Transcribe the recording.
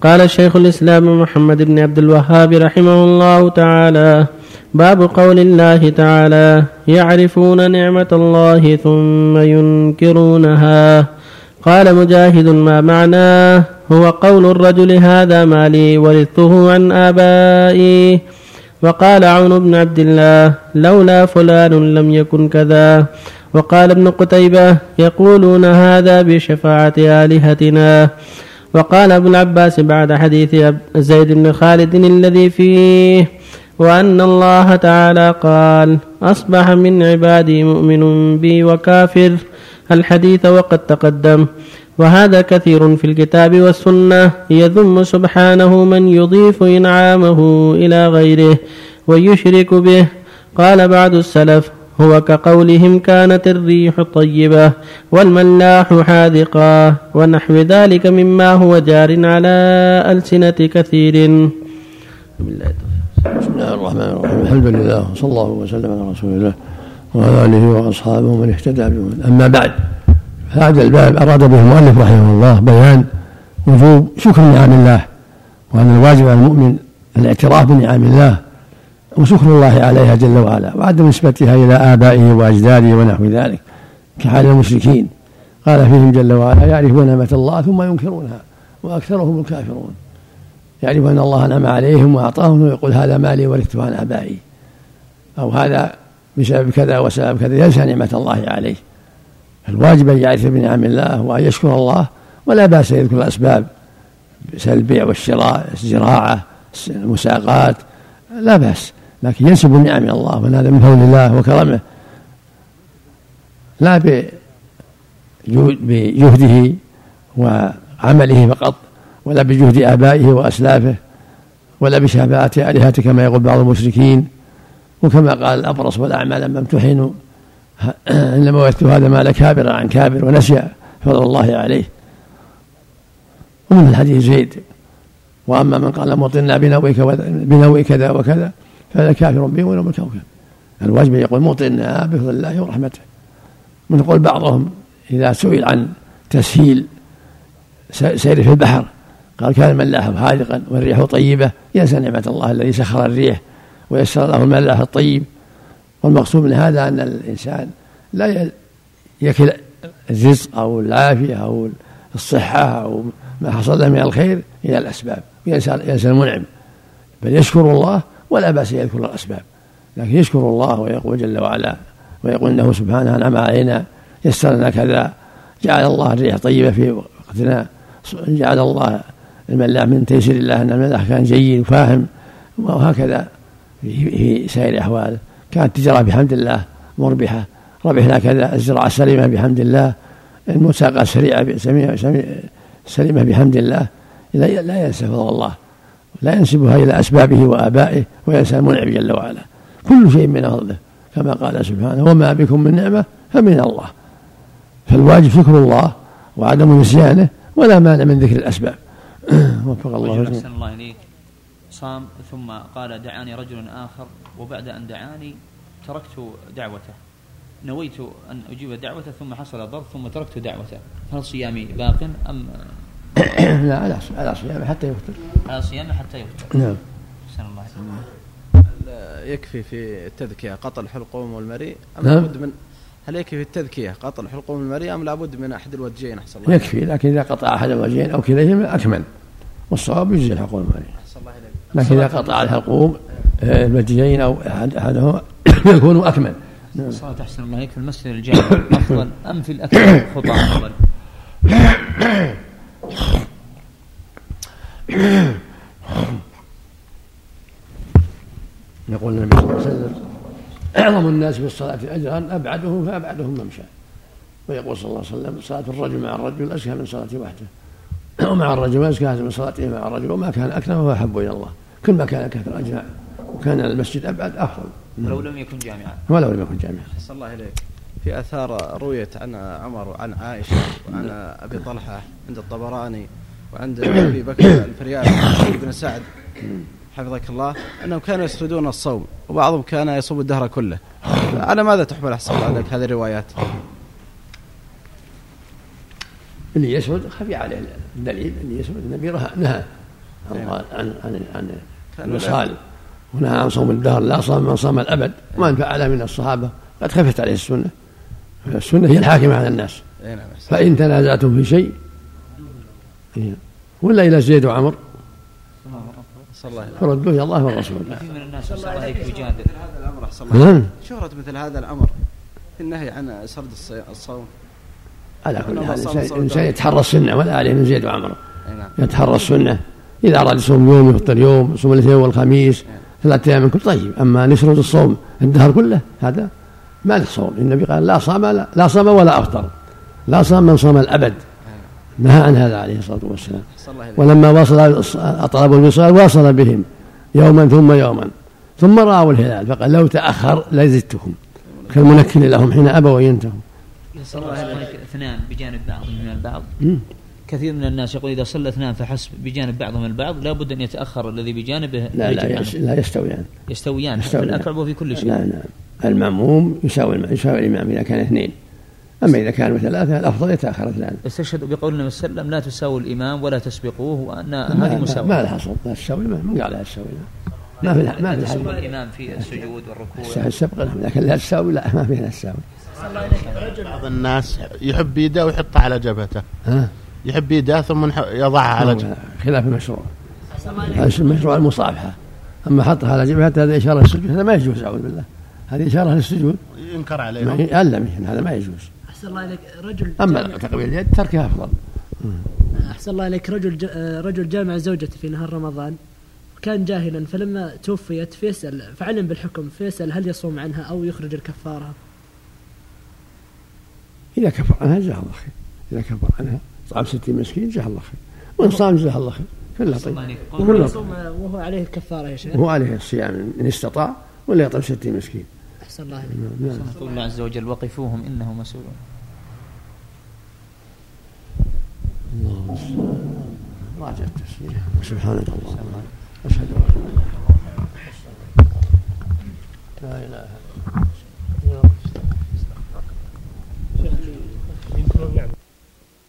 قال شيخ الإسلام محمد بن عبد الوهاب رحمه الله تعالى: باب قول الله تعالى: يعرفون نعمة الله ثم ينكرونها. قال مجاهد: ما معناه؟ هو قول الرجل: هذا مالي ورثته عن آبائي. وقال عون بن عبد الله: لولا فلان لم يكن كذا. وقال ابن قتيبة: يقولون هذا بشفاعة آلهتنا. وقال أبو العباس بعد حديث زيد بن خالد الذي فيه: وأن الله تعالى قال: أصبح من عبادي مؤمن بي وكافر، الحديث وقد تقدم. وهذا كثير في الكتاب والسنة، يذم سبحانه من يضيف إنعامه إلى غيره ويشرك به. قال بعض السلف: هو كقولهم: كانت الريح طيبة والملاح حاذقا، ونحو ذلك مما هو جار على ألسنة كثير. بسم الله الرحمن الرحيم. الحمد لله وصلى الله وسلم على رسول الله وعلى آله وأصحابه ومن اهتدى بهداه. أما بعد، هذا الباب أراد به المؤلف رحمه الله بيان وجوب شكر نعم الله، وأن الواجب على المؤمن الاعتراف بنعم الله وشكر الله عليها جل وعلا، وعدم نسبتها إلى آبائه وأجداده ونحو ذلك كحال المشركين. قال فيهم جل وعلا: يعرفون نعمة الله ثم ينكرونها وأكثرهم الكافرون. يعرف أن الله أنعم عليهم وأعطاهم ويقول: هذا مالي ورثته عن آبائي، أو هذا بسبب كذا وسبب كذا، ينسى نعمة الله عليه. الواجب أن يعرف بنعم الله وأن يشكر الله، ولا بأس يذكر الأسباب البيع والشراء، الزراعة، المساقات، لا بأس، لكن ينسب النعم إلى الله، وأن هذا من فضل الله وكرمه، لا بجهده وعمله فقط، ولا بجهد آبائه وأسلافه، ولا بشفاعة آلهته كما يقول بعض المشركين. وكما قال الأبرص والأعمى لما امتحنوا: إنما ورثت هذا مال كابر عن كابر، ونسي فضل الله عليه. ومن الحديث زيد: وأما من قال مطرنا بنوء كذا وكذا فهذا كافر به ولو الكوكب. الواجب يقول: مطرنا بفضل الله ورحمته. من يقول بعضهم إذا سئل عن تسهيل سير في البحر قال: كان الملاح حاذقا والريح طيبة، ينسى نعمة الله الذي سخر الريح ويسر له الملاح الطيب. والمقصود من هذا أن الإنسان لا يكل الرزق أو العافية أو الصحة أو ما حصل له من الخير إلى الأسباب، ينسى المنعم، بل يشكر الله، ولا بأس يذكر الأسباب، لكن يشكر الله ويقول جل وعلا، ويقول إنه سبحانه أنعم علينا، يسر لنا كذا، جعل الله الريح طيبة في وقتنا، جعل الله الملاح من تيسير الله أن الملاح كان جيد وفاهم. وهكذا في سائر الأحوال كانت تجرى بحمد الله مربحة، ربحنا كذا، الزراعة سليمة بحمد الله، المساقة سليمة بحمد الله. لا ينسى فضل الله، لا ينسبها إلى أسبابه وآبائه، وينسى المنعم جل وعلا. كل شيء من فضله، كما قال سبحانه: وما بكم من نعمة فمن الله. فالواجب شكر الله وعدم نسيانه، ولا مانع من ذكر الأسباب. وفق الله. أحسن الله إليك. صام ثم قال: دعاني رجل آخر، وبعد أن دعاني تركت دعوته، نويت أن أجيب دعوته ثم حصل ضر ثم تركت دعوته، هل صيامي باق أم؟ لا، على صيامه حتى يفطر. على صيامه حتى يفطر. نعم. أحسن الله إليك. يكفي في التذكية قطع الحلقوم والمريء أم نعم. لابد من هل يكفي في التذكية قطع الحلقوم والمريء أم لابد من أحد الوجهين؟ أحسن الله. يكفي، لكن إذا قطع أحد الوجهين أو كليهما أكمل، والصواب يجزي الحلقوم والمريء. أحسن الله إليك. لكن إذا قطع الحلقوم الوجهين أو أحدهما يكون أكمل. الصلاة أحسن الله إليك في المسجد الجامع أفضل أم في الأكل خطأ أفضل؟ يقول النبي صلى الله عليه وسلم: أعظم الناس في الصلاة أجرا أبعدهم فأبعدهم ممشى. ويقول صلى الله عليه وسلم: صلاة الرجل مع الرجل أزكى من صلاته وحده، ومع الرجل أزكى من صلاته مع الرجل، وما كان أكرم فهو أحب إلى الله. كل ما كان كثر أجمع وكان المسجد أبعد أفضل، ولو لم يكن جامعا. ولو لم يكن جامعا. أحسن الله إليك. في آثار رويت عن عمر وعن عائشة وعن أبي طلحة عند الطبراني وعند أبي بكر الفريابي بن سعد حفظك الله أنهم كانوا يسردون الصوم، وبعضهم كان يصوم الدهر كله. على ماذا تحمل أحسن الله عليك هذه الروايات؟ اللي يسرد خفي عليه الدليل، اللي يسرد النبي نهى عن الوصال ونهى عن صوم الدهر، لا صام من صام الأبد. ومن فعل من الصحابة قد خفت عليه السنة، السنة هي الحاكمة على الناس. فإن تنازعتم في شيء ولا إلى زيد وعمر فردوه إلى الله والرسول. كثير من الناس صلى الله عليه يجادل هذا الأمر أحسن الله شهرة مثل هذا الأمر في النهي عن سرد الصوم. على كل حال الإنسان يتحرى السنة ولا عليه من زيد وعمر، يتحرى السنة. إذا أراد يصوم يوم يفطر يوم، يصوم الاثنين والخميس 3 أيام من كل. طيب، أما نسرد الصوم الدهر كله هذا ما له صوم. النبي قال لا صام ولا أفطر، لا صام من صام الأبد، نهى عن هذا عليه الصلاة والسلام. ولما وصل أطلبوا الوصال واصل بهم يوما ثم يوما ثم رأوا الهلال فقال لو تأخر لزدتهم، كالمنكل لهم حين أبوا ينتهوا. اثنان بجانب بعض من البعض. كثير من الناس يقول إذا صلى اثنان فحسب بجانب بعضهم البعض لا بد أن يتأخر الذي بجانبه. لا يستويان في الأكل وفي كل شيء. لا المأموم يساوي الإمام إذا كان 2، أما إذا كانوا 3 الأفضل يتأخر 2. استشهدوا بقول النبي صلى الله عليه وسلم لا تساووا الإمام ولا تسبقوه، وأن هذه مساواة. ما لها صوت، لا تساوي، من قال لا تساوي، ما في تسبق الإمام في السجود والركوع. السبق لكن لا تساوي، لا ما فيها تساوي. بعض الناس يحب يده ويحطها على جبهته، يحب يده ثم يضعها على جبهته، خلاف المشروع. هذا المشروع المصافحة، أما حطها على جبهته هذا إشارة للسجود، هذا ما يجوز. أعوذ بالله، هذه إشارة للسجود، ينكر عليهم. هذا ما يجوز. أحسن الله عليك. رجل أما تقبيل اليد تركها أفضل. أحسن الله عليك. رجل جامع زوجته في نهار رمضان وكان جاهلا، فلما توفيت فيسأل فعلم بالحكم، فيسأل هل يصوم عنها أو يخرج الكفارة؟ إذا كفر عنها جزاه الله خير، إذا كفر عنها طعام 60 مسكين جزاه الله خير، وإن صام جزاه الله خير، كله طيب. وهو عليه الكفارة يا شيخ؟ هو عليه الصيام إن استطاع، ولا يطعم 60 مسكين. أحسن الله عليك. يقول الله عز وجل وقفوهم إنهم مسؤولون. راجع التسبيح. سبحانك اللهم أشهد أن لا إله إلا أنت.